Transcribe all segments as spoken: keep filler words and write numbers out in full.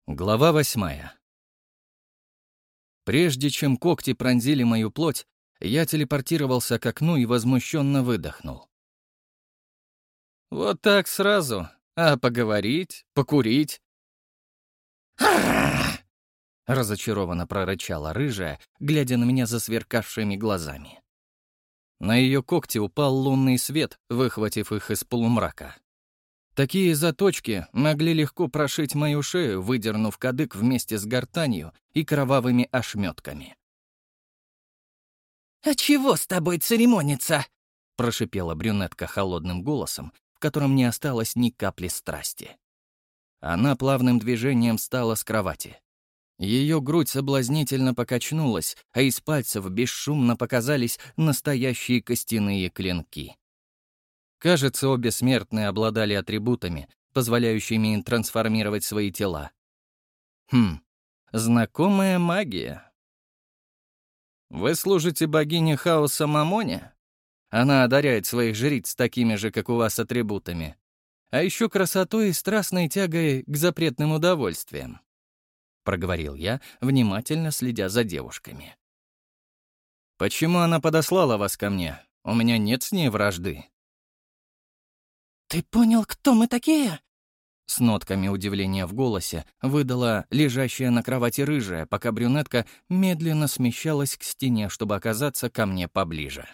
Глава восьмая. Прежде чем когти пронзили мою плоть, я телепортировался к окну и возмущенно выдохнул. «Вот так сразу? А поговорить? Покурить?» разочарованно прорычала рыжая, глядя на меня засверкавшими глазами. На ее когти упал лунный свет, выхватив их из полумрака. Такие заточки могли легко прошить мою шею, выдернув кадык вместе с гортанью и кровавыми ошметками. «А чего с тобой церемониться?» — прошипела брюнетка холодным голосом, в котором не осталось ни капли страсти. Она плавным движением встала с кровати. Ее грудь соблазнительно покачнулась, а из пальцев бесшумно показались настоящие костяные клинки. Кажется, обе смертные обладали атрибутами, позволяющими им трансформировать свои тела. Хм, знакомая магия. Вы служите богине хаоса Мамоне? Она одаряет своих жриц такими же, как у вас, атрибутами. А еще красотой и страстной тягой к запретным удовольствиям. Проговорил я, внимательно следя за девушками. Почему она подослала вас ко мне? У меня нет с ней вражды. «Ты понял, кто мы такие?» С нотками удивления в голосе выдала лежащая на кровати рыжая, пока брюнетка медленно смещалась к стене, чтобы оказаться ко мне поближе.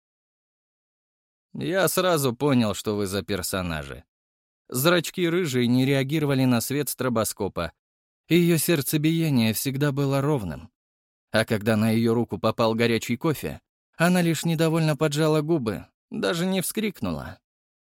Я сразу понял, что вы за персонажи. Зрачки рыжей не реагировали на свет стробоскопа. Ее сердцебиение всегда было ровным. А когда на ее руку попал горячий кофе, она лишь недовольно поджала губы, даже не вскрикнула.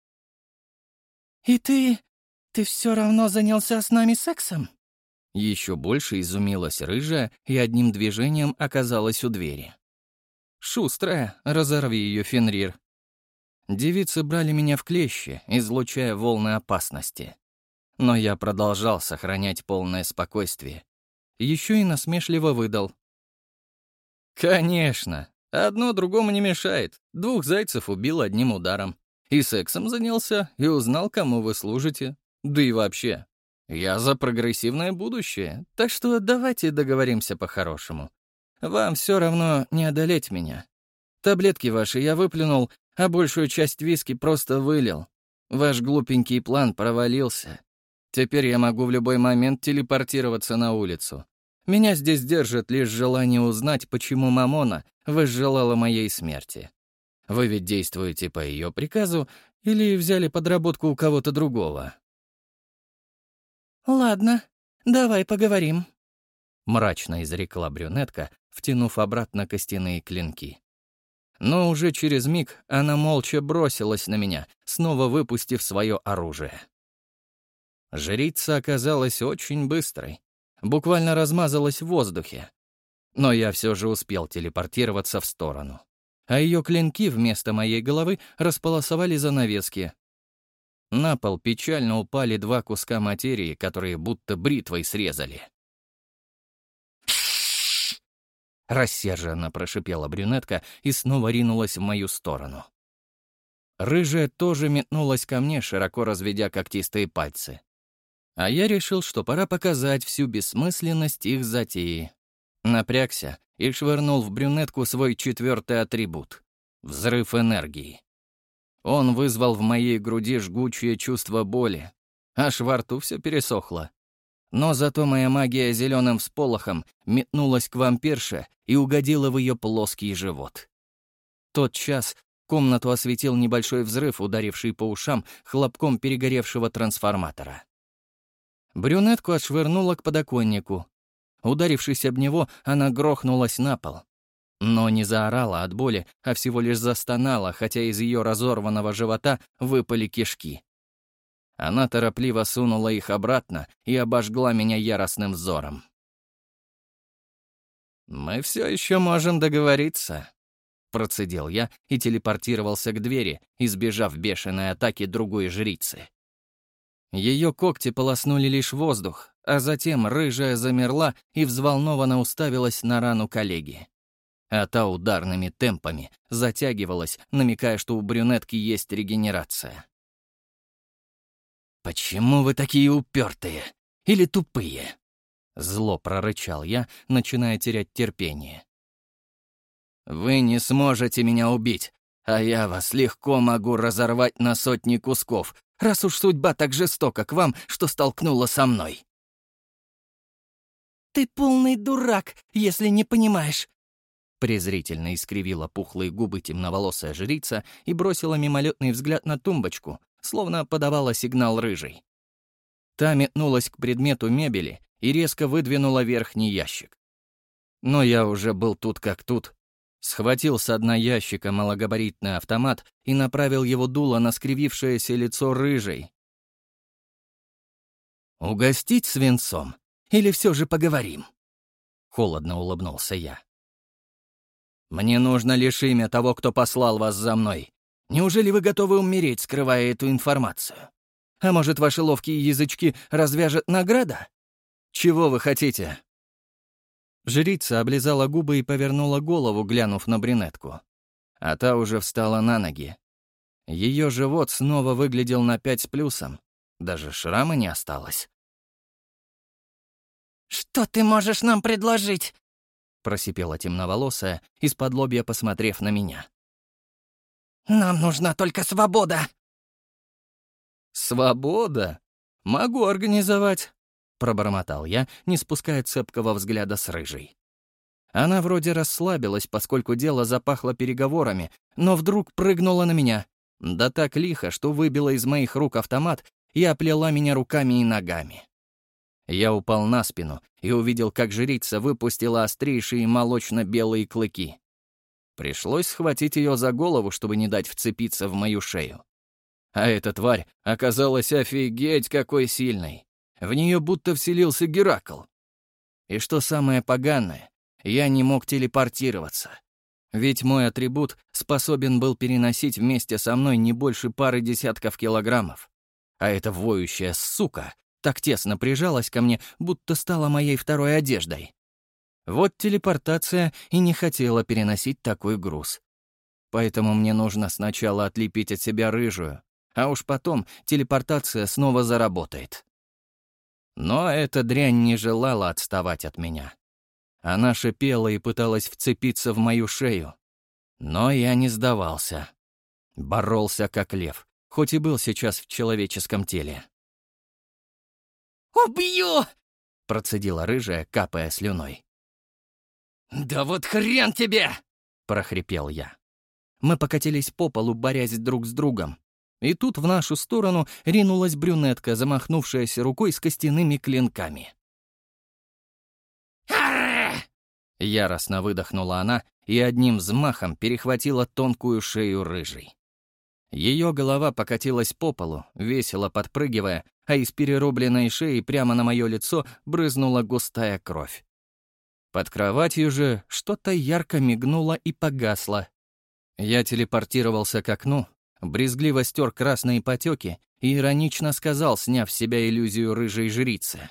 «И ты... ты все равно занялся с нами сексом?» Еще больше изумилась рыжая и одним движением оказалась у двери. «Шустрая, разорви ее, Фенрир». Девицы брали меня в клещи, излучая волны опасности. Но я продолжал сохранять полное спокойствие. Еще и насмешливо выдал. «Конечно, одно другому не мешает. Двух зайцев убил одним ударом. И сексом занялся, и узнал, кому вы служите. Да и вообще, я за прогрессивное будущее, так что давайте договоримся по-хорошему. Вам все равно не одолеть меня. Таблетки ваши я выплюнул, а большую часть виски просто вылил. Ваш глупенький план провалился. Теперь я могу в любой момент телепортироваться на улицу. Меня здесь держит лишь желание узнать, почему Мамона возжелала моей смерти. Вы ведь действуете по ее приказу или взяли подработку у кого-то другого?» «Ладно, давай поговорим», — мрачно изрекла брюнетка, втянув обратно костяные клинки. Но уже через миг она молча бросилась на меня, снова выпустив свое оружие. Жрица оказалась очень быстрой, буквально размазалась в воздухе. Но я все же успел телепортироваться в сторону. А ее клинки вместо моей головы располосовали занавески. На пол печально упали два куска материи, которые будто бритвой срезали. Рассерженно прошипела брюнетка и снова ринулась в мою сторону. Рыжая тоже метнулась ко мне, широко разведя когтистые пальцы. А я решил, что пора показать всю бессмысленность их затеи. Напрягся и швырнул в брюнетку свой четвертый атрибут — взрыв энергии. Он вызвал в моей груди жгучее чувство боли, аж во рту все пересохло. Но зато моя магия зеленым всполохом метнулась к вампирше и угодила в ее плоский живот. Тот час комнату осветил небольшой взрыв, ударивший по ушам хлопком перегоревшего трансформатора. Брюнетку отшвырнула к подоконнику. Ударившись об него, она грохнулась на пол. Но не заорала от боли, а всего лишь застонала, хотя из ее разорванного живота выпали кишки. Она торопливо сунула их обратно и обожгла меня яростным взором. «Мы все еще можем договориться», — процедил я и телепортировался к двери, избежав бешеной атаки другой жрицы. Ее когти полоснули лишь воздух, а затем рыжая замерла и взволнованно уставилась на рану коллеги. А та ударными темпами затягивалась, намекая, что у брюнетки есть регенерация. «Почему вы такие упертые? Или тупые?» Зло прорычал я, начиная терять терпение. «Вы не сможете меня убить, а я вас легко могу разорвать на сотни кусков, раз уж судьба так жестока к вам, что столкнула со мной». «Ты полный дурак, если не понимаешь», — презрительно искривила пухлые губы темноволосая жрица и бросила мимолетный взгляд на тумбочку, словно подавала сигнал рыжей. Та метнулась к предмету мебели и резко выдвинула верхний ящик. Но я уже был тут как тут. Схватил с дна ящика малогабаритный автомат и направил его дуло на скривившееся лицо рыжей. «Угостить свинцом? Или все же поговорим?» Холодно улыбнулся я. «Мне нужно лишь имя того, кто послал вас за мной. Неужели вы готовы умереть, скрывая эту информацию? А может, ваши ловкие язычки развяжет награда? Чего вы хотите?» Жрица облизала губы и повернула голову, глянув на брюнетку. А та уже встала на ноги. Ее живот снова выглядел на пять с плюсом. Даже шрама не осталось. «Что ты можешь нам предложить?» — просипела темноволосая, из-под лобья посмотрев на меня. «Нам нужна только свобода!» «Свобода? Могу организовать», — пробормотал я, не спуская цепкого взгляда с рыжей. Она вроде расслабилась, поскольку дело запахло переговорами, но вдруг прыгнула на меня. Да так лихо, что выбила из моих рук автомат и оплела меня руками и ногами. Я упал на спину и увидел, как жрица выпустила острейшие молочно-белые клыки. Пришлось схватить ее за голову, чтобы не дать вцепиться в мою шею. А эта тварь оказалась офигеть какой сильной. В нее будто вселился Геракл. И что самое поганое, я не мог телепортироваться. Ведь мой атрибут способен был переносить вместе со мной не больше пары десятков килограммов. А эта воющая сука так тесно прижалась ко мне, будто стала моей второй одеждой. Вот телепортация и не хотела переносить такой груз. Поэтому мне нужно сначала отлепить от себя рыжую, а уж потом телепортация снова заработает. Но эта дрянь не желала отставать от меня. Она шипела и пыталась вцепиться в мою шею. Но я не сдавался. Боролся как лев, хоть и был сейчас в человеческом теле. «Убью!» — процедила рыжая, капая слюной. «Да вот хрен тебе!» — прохрипел я. Мы покатились по полу, борясь друг с другом. И тут в нашу сторону ринулась брюнетка, замахнувшаяся рукой с костяными клинками. Яростно выдохнула она и одним взмахом перехватила тонкую шею рыжей. Ее голова покатилась по полу, весело подпрыгивая, а из перерубленной шеи прямо на мое лицо брызнула густая кровь. Под кроватью же что-то ярко мигнуло и погасло. Я телепортировался к окну, брезгливо стер красные потеки и иронично сказал, сняв с себя иллюзию рыжей жрицы.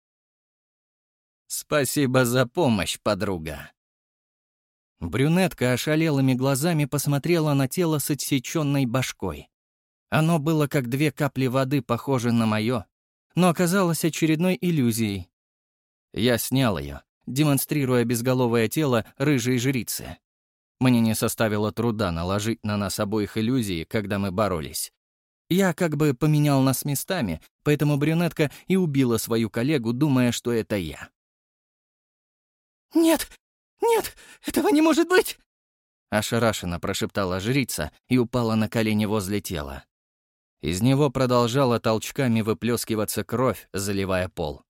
«Спасибо за помощь, подруга». Брюнетка ошалелыми глазами посмотрела на тело с отсеченной башкой. Оно было как две капли воды, похоже на мое, но оказалось очередной иллюзией. Я снял ее, демонстрируя безголовое тело рыжей жрицы. Мне не составило труда наложить на нас обоих иллюзии, когда мы боролись. Я как бы поменял нас местами, поэтому брюнетка и убила свою коллегу, думая, что это я. «Нет, нет, этого не может быть!» Ошарашенно прошептала жрица и упала на колени возле тела. Из него продолжала толчками выплескиваться кровь, заливая пол.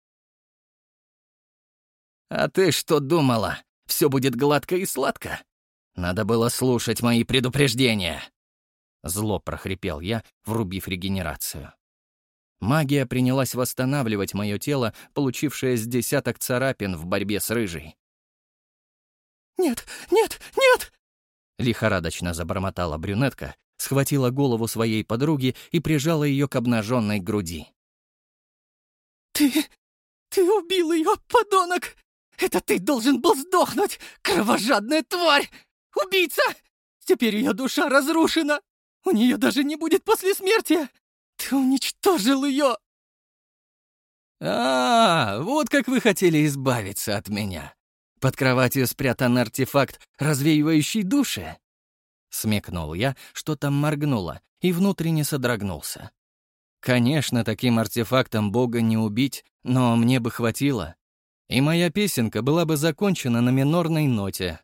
«А ты что думала? Все будет гладко и сладко? Надо было слушать мои предупреждения!» Зло прохрипел я, врубив регенерацию. Магия принялась восстанавливать мое тело, получившее с десяток царапин в борьбе с рыжей. «Нет, нет, нет!» Лихорадочно забормотала брюнетка, схватила голову своей подруги и прижала ее к обнаженной груди. «Ты... ты убил ее, подонок! Это ты должен был сдохнуть, кровожадная тварь! Убийца! Теперь ее душа разрушена! У нее даже не будет послесмертия! Ты уничтожил ее!» «А, вот как вы хотели избавиться от меня. Под кроватью спрятан артефакт, развеивающий души?» Смекнул я, что там моргнуло, и внутренне содрогнулся. Конечно, таким артефактом Бога не убить, но мне бы хватило. И моя песенка была бы закончена на минорной ноте.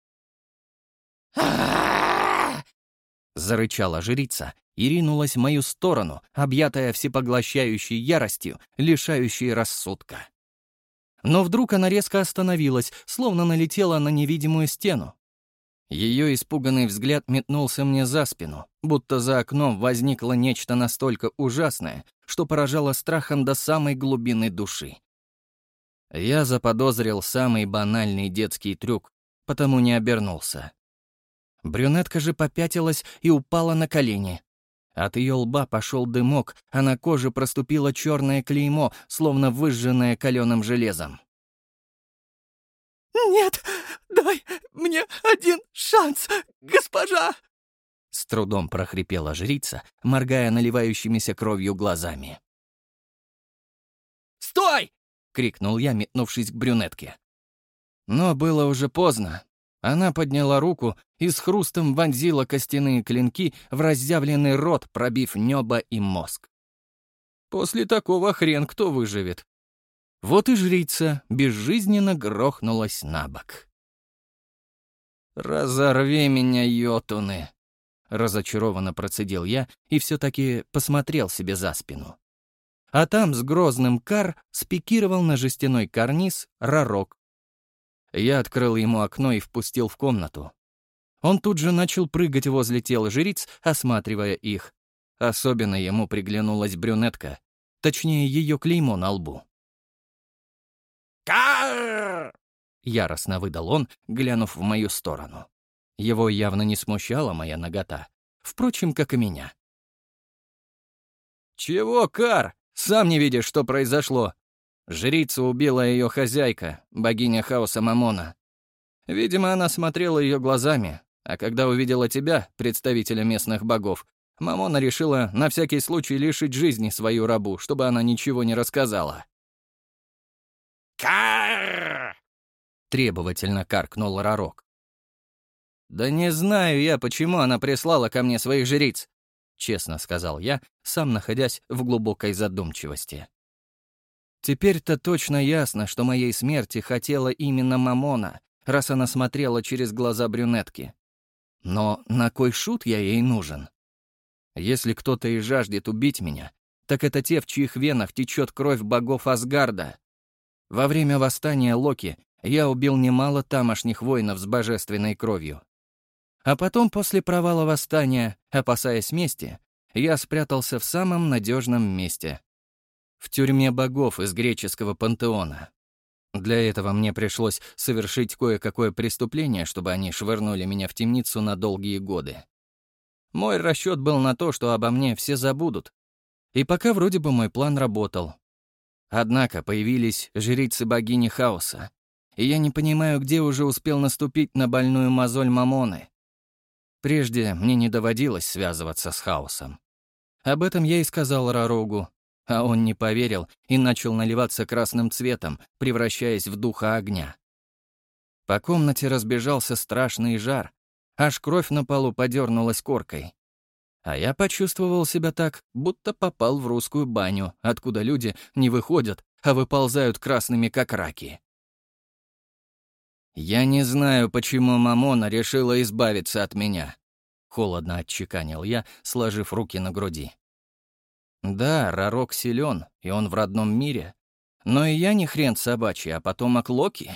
Зарычала жрица и ринулась в мою сторону, объятая всепоглощающей яростью, лишающей рассудка. Но вдруг она резко остановилась, словно налетела на невидимую стену. Ее испуганный взгляд метнулся мне за спину, будто за окном возникло нечто настолько ужасное, что поражало страхом до самой глубины души. Я заподозрил самый банальный детский трюк, потому не обернулся. Брюнетка же попятилась и упала на колени. От ее лба пошел дымок, а на коже проступило черное клеймо, словно выжженное каленым железом. «Нет, дай мне один шанс, госпожа!» С трудом прохрипела жрица, моргая наливающимися кровью глазами. «Стой!» — крикнул я, метнувшись к брюнетке. Но было уже поздно. Она подняла руку и с хрустом вонзила костяные клинки в разъявленный рот, пробив небо и мозг. После такого хрен кто выживет. Вот и жрица безжизненно грохнулась на бок. «Разорви меня, йотуны!» — разочарованно процедил я и все-таки посмотрел себе за спину. А там с грозным кар спикировал на жестяной карниз Рарок. Я открыл ему окно и впустил в комнату. Он тут же начал прыгать возле тел жриц, осматривая их. Особенно ему приглянулась брюнетка, точнее, ее клеймо на лбу. «Карр!» — яростно выдал он, глянув в мою сторону. Его явно не смущала моя нагота, впрочем, как и меня. «Чего, Кар? Сам не видишь, что произошло? Жрица убила ее хозяйка, богиня хаоса Мамона. Видимо, она смотрела ее глазами, а когда увидела тебя, представителя местных богов, Мамона решила на всякий случай лишить жизни свою рабу, чтобы она ничего не рассказала». «Карр!» — требовательно каркнул Рарок. «Да не знаю я, почему она прислала ко мне своих жриц», — честно сказал я, сам находясь в глубокой задумчивости. Теперь-то точно ясно, что моей смерти хотела именно Мамона, раз она смотрела через глаза брюнетки. Но на кой шут я ей нужен? Если кто-то и жаждет убить меня, так это те, в чьих венах течет кровь богов Асгарда. Во время восстания Локи я убил немало тамошних воинов с божественной кровью. А потом, после провала восстания, опасаясь мести, я спрятался в самом надежном месте — в тюрьме богов из греческого пантеона. Для этого мне пришлось совершить кое-какое преступление, чтобы они швырнули меня в темницу на долгие годы. Мой расчет был на то, что обо мне все забудут. И пока вроде бы мой план работал. Однако появились жрицы богини хаоса, и я не понимаю, где уже успел наступить на больную мозоль Мамоны. Прежде мне не доводилось связываться с хаосом. Об этом я и сказал Рарогу, а он не поверил и начал наливаться красным цветом, превращаясь в духа огня. По комнате разбежался страшный жар, аж кровь на полу подернулась коркой. А я почувствовал себя так, будто попал в русскую баню, откуда люди не выходят, а выползают красными, как раки. «Я не знаю, почему Мамона решила избавиться от меня», — холодно отчеканил я, сложив руки на груди. Да, Рарок силен, и он в родном мире. Но и я не хрен собачий, а потомок Локи.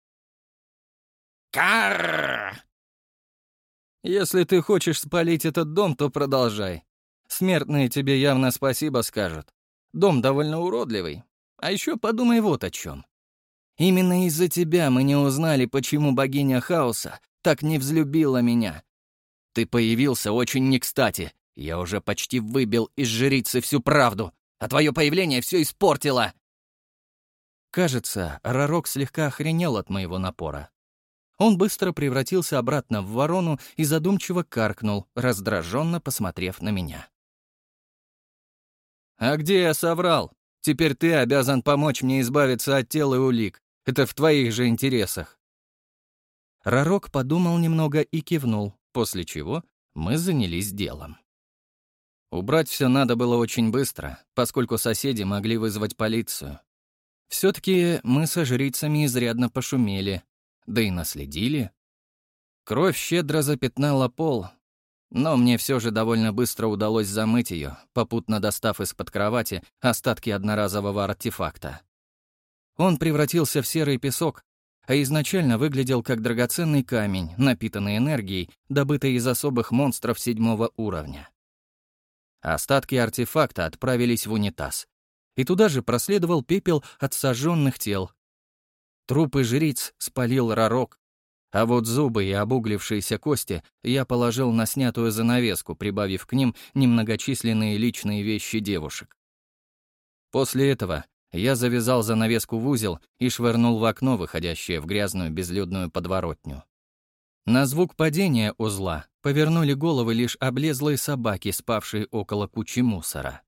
«Карр!» «Если ты хочешь спалить этот дом, то продолжай. Смертные тебе явно спасибо скажут. Дом довольно уродливый. А еще подумай вот о чем. Именно из-за тебя мы не узнали, почему богиня хаоса так не взлюбила меня. Ты появился очень не кстати. Я уже почти выбил из жрицы всю правду, а твое появление все испортило». Кажется, Рарок слегка охренел от моего напора. Он быстро превратился обратно в ворону и задумчиво каркнул, раздраженно посмотрев на меня. «А где я соврал? Теперь ты обязан помочь мне избавиться от тел и улик. Это в твоих же интересах». Ророк подумал немного и кивнул, после чего мы занялись делом. Убрать все надо было очень быстро, поскольку соседи могли вызвать полицию. Все-таки мы со жрицами изрядно пошумели, да и наследили. Кровь щедро запятнала пол, но мне все же довольно быстро удалось замыть ее, попутно достав из-под кровати остатки одноразового артефакта. Он превратился в серый песок, а изначально выглядел как драгоценный камень, напитанный энергией, добытой из особых монстров седьмого уровня. Остатки артефакта отправились в унитаз, и туда же проследовал пепел от сожженных тел. Трупы жриц спалил Ророк, а вот зубы и обуглившиеся кости я положил на снятую занавеску, прибавив к ним немногочисленные личные вещи девушек. После этого я завязал занавеску в узел и швырнул в окно, выходящее в грязную безлюдную подворотню. На звук падения узла повернули головы лишь облезлые собаки, спавшие около кучи мусора.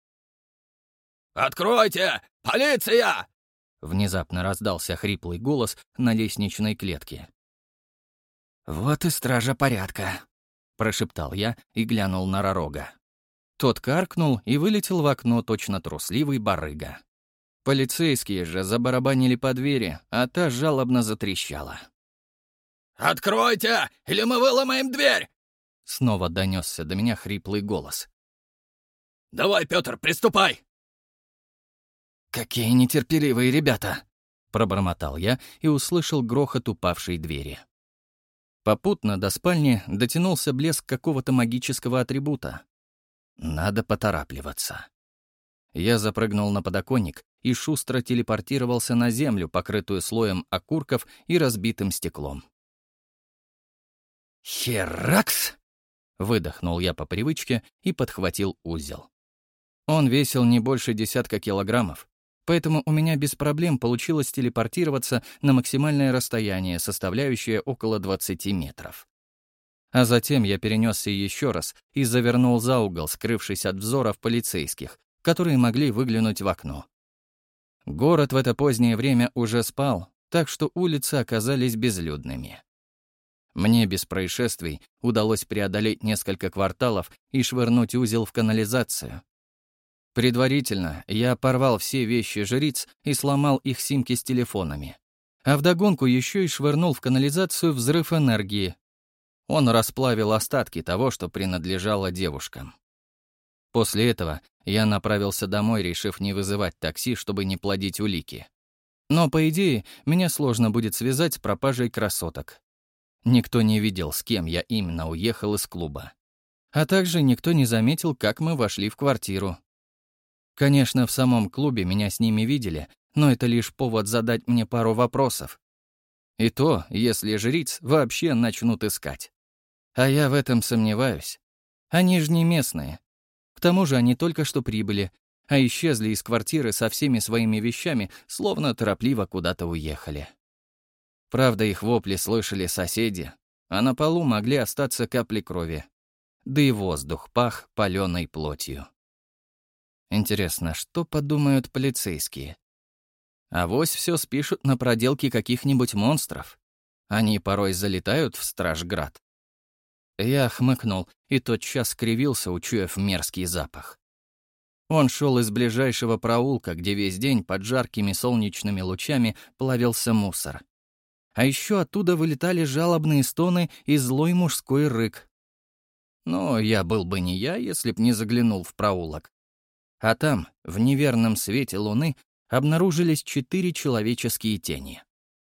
«Откройте! Полиция!» Внезапно раздался хриплый голос на лестничной клетке. «Вот и стража порядка», — прошептал я и глянул на Ророга. Тот каркнул и вылетел в окно точно трусливый барыга. Полицейские же забарабанили по двери, а та жалобно затрещала. «Откройте, или мы выломаем дверь!» Снова донесся до меня хриплый голос. «Давай, Петр, приступай!» «Какие нетерпеливые ребята!» — пробормотал я и услышал грохот упавшей двери. Попутно до спальни дотянулся блеск какого-то магического атрибута. Надо поторапливаться. Я запрыгнул на подоконник и шустро телепортировался на землю, покрытую слоем окурков и разбитым стеклом. «Херакс!» — выдохнул я по привычке и подхватил узел. Он весил не больше десятка килограммов, поэтому у меня без проблем получилось телепортироваться на максимальное расстояние, составляющее около двадцати метров. А затем я перенесся еще раз и завернул за угол, скрывшись от взоров полицейских, которые могли выглянуть в окно. Город в это позднее время уже спал, так что улицы оказались безлюдными. Мне без происшествий удалось преодолеть несколько кварталов и швырнуть узел в канализацию. Предварительно я порвал все вещи жриц и сломал их симки с телефонами. А вдогонку еще и швырнул в канализацию взрыв энергии. Он расплавил остатки того, что принадлежало девушкам. После этого я направился домой, решив не вызывать такси, чтобы не плодить улики. Но, по идее, меня сложно будет связать с пропажей красоток. Никто не видел, с кем я именно уехал из клуба. А также никто не заметил, как мы вошли в квартиру. Конечно, в самом клубе меня с ними видели, но это лишь повод задать мне пару вопросов. И то, если жриц вообще начнут искать. А я в этом сомневаюсь. Они же не местные. К тому же они только что прибыли, а исчезли из квартиры со всеми своими вещами, словно торопливо куда-то уехали. Правда, их вопли слышали соседи, а на полу могли остаться капли крови. Да и воздух пах палёной плотью. Интересно, что подумают полицейские? Авось все спишут на проделки каких-нибудь монстров. Они порой залетают в Стражград. Я хмыкнул и тотчас скривился, учуяв мерзкий запах. Он шел из ближайшего проулка, где весь день под жаркими солнечными лучами плавился мусор. А еще оттуда вылетали жалобные стоны и злой мужской рык. Но я был бы не я, если б не заглянул в проулок. А там, в неверном свете луны, обнаружились четыре человеческие тени.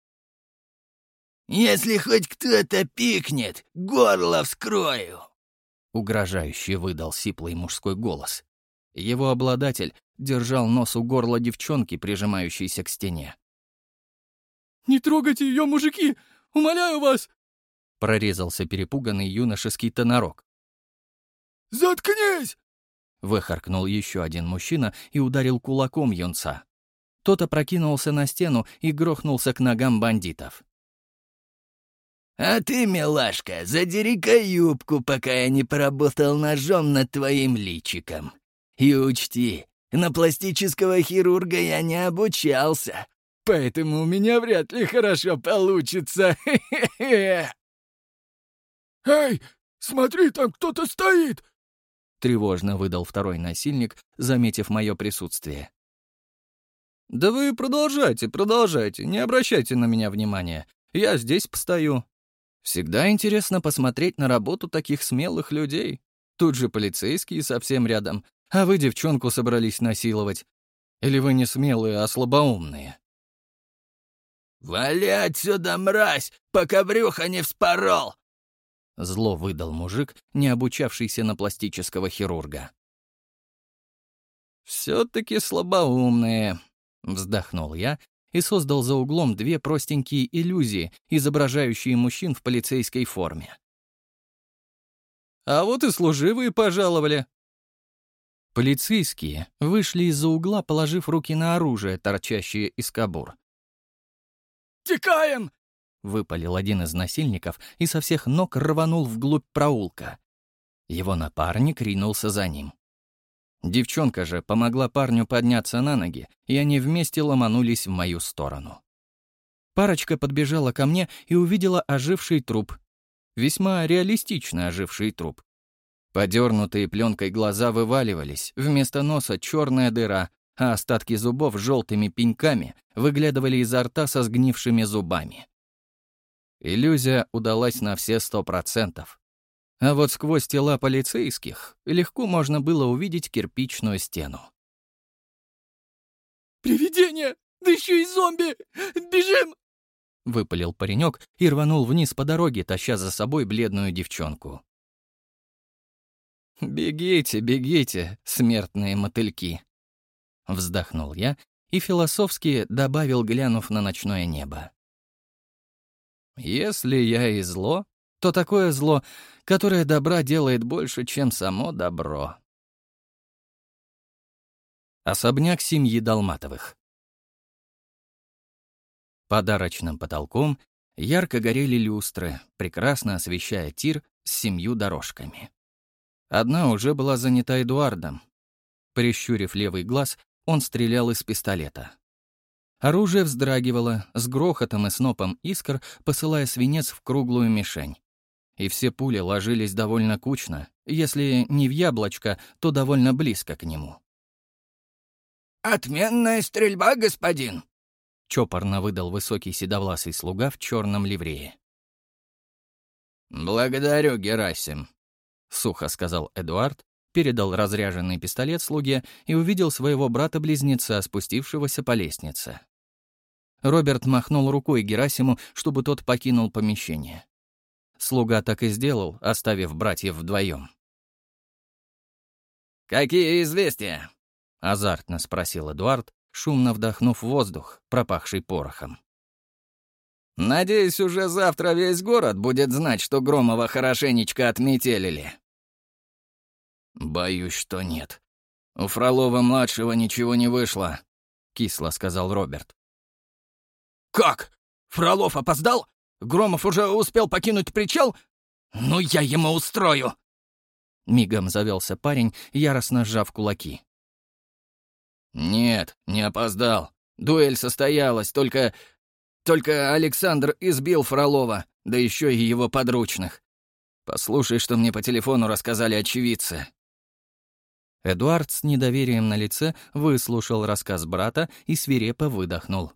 «Если хоть кто-то пикнет, горло вскрою!» Угрожающе выдал сиплый мужской голос. Его обладатель держал нос у горла девчонки, прижимающейся к стене. «Не трогайте ее, мужики! Умоляю вас!» Прорезался перепуганный юношеский тонорок. «Заткнись!» Выхаркнул еще один мужчина и ударил кулаком юнца. Тот опрокинулся на стену и грохнулся к ногам бандитов. «А ты, милашка, задери-ка юбку, пока я не поработал ножом над твоим личиком. И учти, На пластического хирурга я не обучался, поэтому у меня вряд ли хорошо получится. «Эй, смотри, там кто-то стоит!» Тревожно выдал второй насильник, заметив мое присутствие. «Да вы продолжайте, продолжайте, не обращайте на меня внимания. Я здесь постою. Всегда интересно посмотреть на работу таких смелых людей. Тут же полицейские совсем рядом, а вы девчонку собрались насиловать. Или вы не смелые, а слабоумные?» «Вали отсюда, мразь, пока брюхо не вспорол!» Зло выдал мужик, не обучавшийся на пластического хирурга. «Все-таки слабоумные», — вздохнул я и создал за углом две простенькие иллюзии, изображающие мужчин в полицейской форме. «А вот и служивые пожаловали». Полицейские вышли из-за угла, положив руки на оружие, торчащее из кобур. «Текаем!» — выпалил один из насильников и со всех ног рванул вглубь проулка. Его напарник ринулся за ним. Девчонка же помогла парню подняться на ноги, и они вместе ломанулись в мою сторону. Парочка подбежала ко мне и увидела оживший труп. Весьма реалистично оживший труп. Подернутые пленкой глаза вываливались, вместо носа черная дыра, а остатки зубов желтыми пеньками выглядывали изо рта со сгнившими зубами. Иллюзия удалась на все сто процентов. А вот сквозь тела полицейских легко можно было увидеть кирпичную стену. «Привидение! Да еще и зомби! Бежим!» — выпалил паренек и рванул вниз по дороге, таща за собой бледную девчонку. «Бегите, бегите, смертные мотыльки!» — вздохнул я и философски добавил, глянув на ночное небо. «Если я и зло, то такое зло, которое добра делает больше, чем само добро». Особняк семьи Долматовых. Под арочным потолком ярко горели люстры, прекрасно освещая тир с семью дорожками. Одна уже была занята Эдуардом. Прищурив левый глаз, он стрелял из пистолета. Оружие вздрагивало, с грохотом и снопом искр, посылая свинец в круглую мишень. И все пули ложились довольно кучно, если не в яблочко, то довольно близко к нему. «Отменная стрельба, господин!» — чопорно выдал высокий седовласый слуга в черном ливрее. «Благодарю, Герасим», — сухо сказал Эдуард, передал разряженный пистолет слуге и увидел своего брата-близнеца, спустившегося по лестнице. Роберт махнул рукой Герасиму, чтобы тот покинул помещение. Слуга так и сделал, оставив братьев вдвоем. «Какие известия?» — азартно спросил Эдуард, шумно вдохнув воздух, пропахший порохом. «Надеюсь, уже завтра весь город будет знать, что Громова хорошенечко отметелили». «Боюсь, что нет. У Фролова-младшего ничего не вышло», — кисло сказал Роберт. «Как? Фролов опоздал? Громов уже успел покинуть причал? Ну, я ему устрою!» Мигом завелся парень, яростно сжав кулаки. «Нет, не опоздал. Дуэль состоялась, только... Только Александр избил Фролова, да еще и его подручных. Послушай, что мне по телефону рассказали очевидцы». Эдуард с недоверием на лице выслушал рассказ брата и свирепо выдохнул.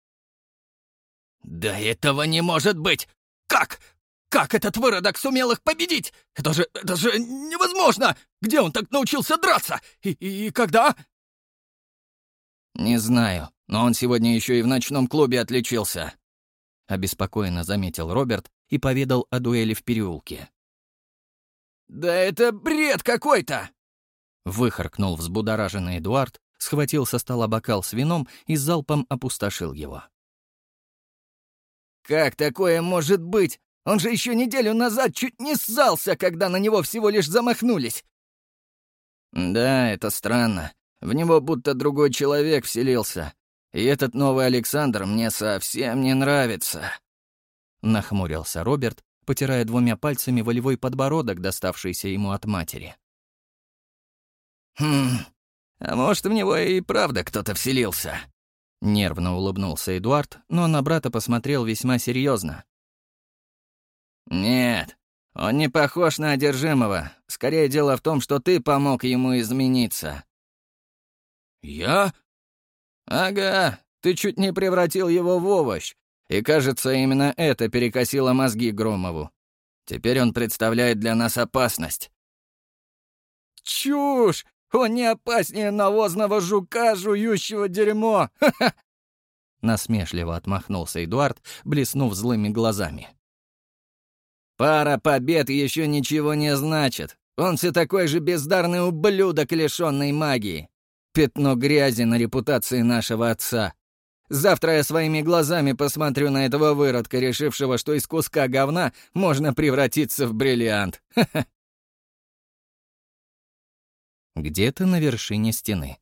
«Да этого не может быть! Как? Как этот выродок сумел их победить? Это же... это же невозможно! Где он так научился драться? И, и, и когда?» «Не знаю, но он сегодня еще и в ночном клубе отличился», — обеспокоенно заметил Роберт и поведал о дуэли в переулке. «Да это бред какой-то!» — выхаркнул взбудораженный Эдуард, схватил со стола бокал с вином и залпом опустошил его. «Как такое может быть? Он же еще неделю назад чуть не ссался, когда на него всего лишь замахнулись!» «Да, это странно. В него будто другой человек вселился. И этот новый Александр мне совсем не нравится», — нахмурился Роберт, потирая двумя пальцами волевой подбородок, доставшийся ему от матери. «Хм, А может, в него и правда кто-то вселился?» Нервно улыбнулся Эдуард, но на брата посмотрел весьма серьезно. «Нет, он не похож на одержимого. Скорее дело в том, что ты помог ему измениться». «Я?» «Ага, ты чуть не превратил его в овощ. И, кажется, именно это перекосило мозги Громову. Теперь он представляет для нас опасность». «Чушь! Он не опаснее навозного жука, жующего дерьмо! Ха-ха!» Насмешливо отмахнулся Эдуард, блеснув злыми глазами. «Пара побед еще ничего не значит. Он все такой же бездарный ублюдок, лишенный магии. Пятно грязи на репутации нашего отца. Завтра я своими глазами посмотрю на этого выродка, решившего, что из куска говна можно превратиться в бриллиант. Ха-ха!» Где-то на вершине стены.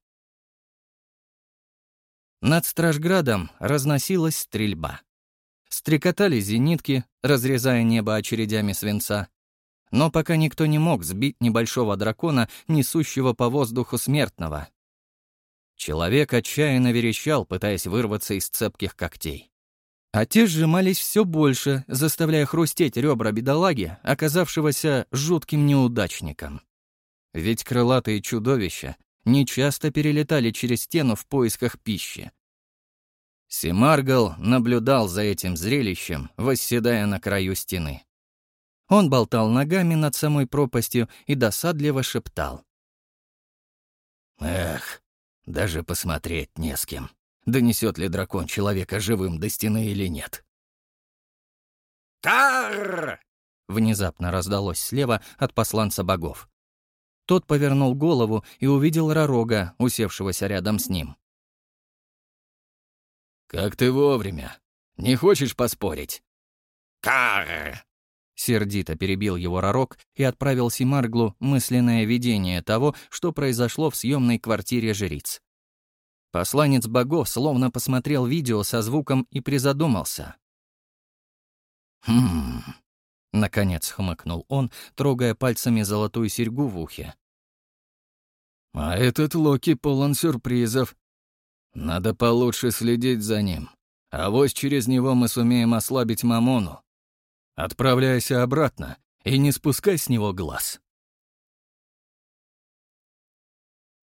Над Стражградом разносилась стрельба. Стрекотали зенитки, разрезая небо очередями свинца. Но пока никто не мог сбить небольшого дракона, несущего по воздуху смертного. Человек отчаянно верещал, пытаясь вырваться из цепких когтей. А те сжимались все больше, заставляя хрустеть ребра бедолаги, оказавшегося жутким неудачником. Ведь крылатые чудовища нечасто перелетали через стену в поисках пищи. Семаргл наблюдал за этим зрелищем, восседая на краю стены. Он болтал ногами над самой пропастью и досадливо шептал. «Эх, даже посмотреть не с кем, донесет ли дракон человека живым до стены или нет». «Тарр!» — внезапно раздалось слева от посланца богов. Тот повернул голову и увидел Ророга, усевшегося рядом с ним. «Как ты вовремя! Не хочешь поспорить?» «Карр!» — сердито перебил его Ророг и отправил Семарглу мысленное видение того, что произошло в съемной квартире жриц. Посланец богов словно посмотрел видео со звуком и призадумался. «Хм...» — наконец хмыкнул он, трогая пальцами золотую серьгу в ухе. «А этот Локи полон сюрпризов. Надо получше следить за ним. Авось через него мы сумеем ослабить Мамону. Отправляйся обратно и не спускай с него глаз».